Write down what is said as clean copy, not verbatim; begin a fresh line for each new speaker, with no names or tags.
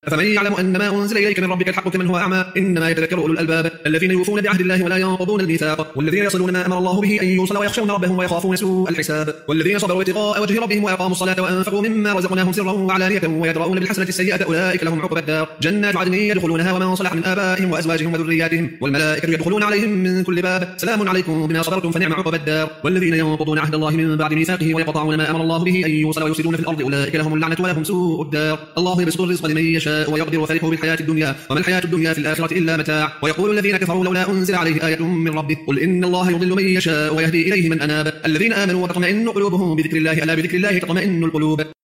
أفمن يعلم أن ما أنزل إليك من ربك الحق كمن هو أعمى إنما يتذكر أولو الألباب الذين يوفون بعهد الله ولا ينقضون الميثاق والذين يصلون ما أمر الله به أن يوصل ويخشون ربهم ويخافون سوء الحساب والذين صبروا ابتغاء وجه ربهم وأقاموا الصلاة وأنفقوا مما رزقناهم سرا وعلانية ويدرؤون بالحسنة السيئة أولئك لهم عقبى الدار جنات عدن يدخلونها ومن صلح من آبائهم وأزواجهم وذرياتهم والملائكة يدخلون عليهم من كل باب سلام عليكم بما صبرتم فنعم عقبى الدار والذين ينقضون عهد الله من بعد ميثاقه ويقطعون ما أمر الله به أن يوصل ويفسدون في الأرض أولئك لهم اللعنة ولهم سوء الدار الله يبسط الرزق لمن يشاء ويقدر وفرحوا بالحياة الدنيا وما الحياة الدنيا في الآخرة إلا متاع ويقول الذين كفروا لولا أنزل عليه آية من ربه قل إن الله يضل من يشاء ويهدي إليه من أناب الذين آمنوا وتطمئن قلوبهم بذكر الله ألا بذكر الله تطمئن القلوب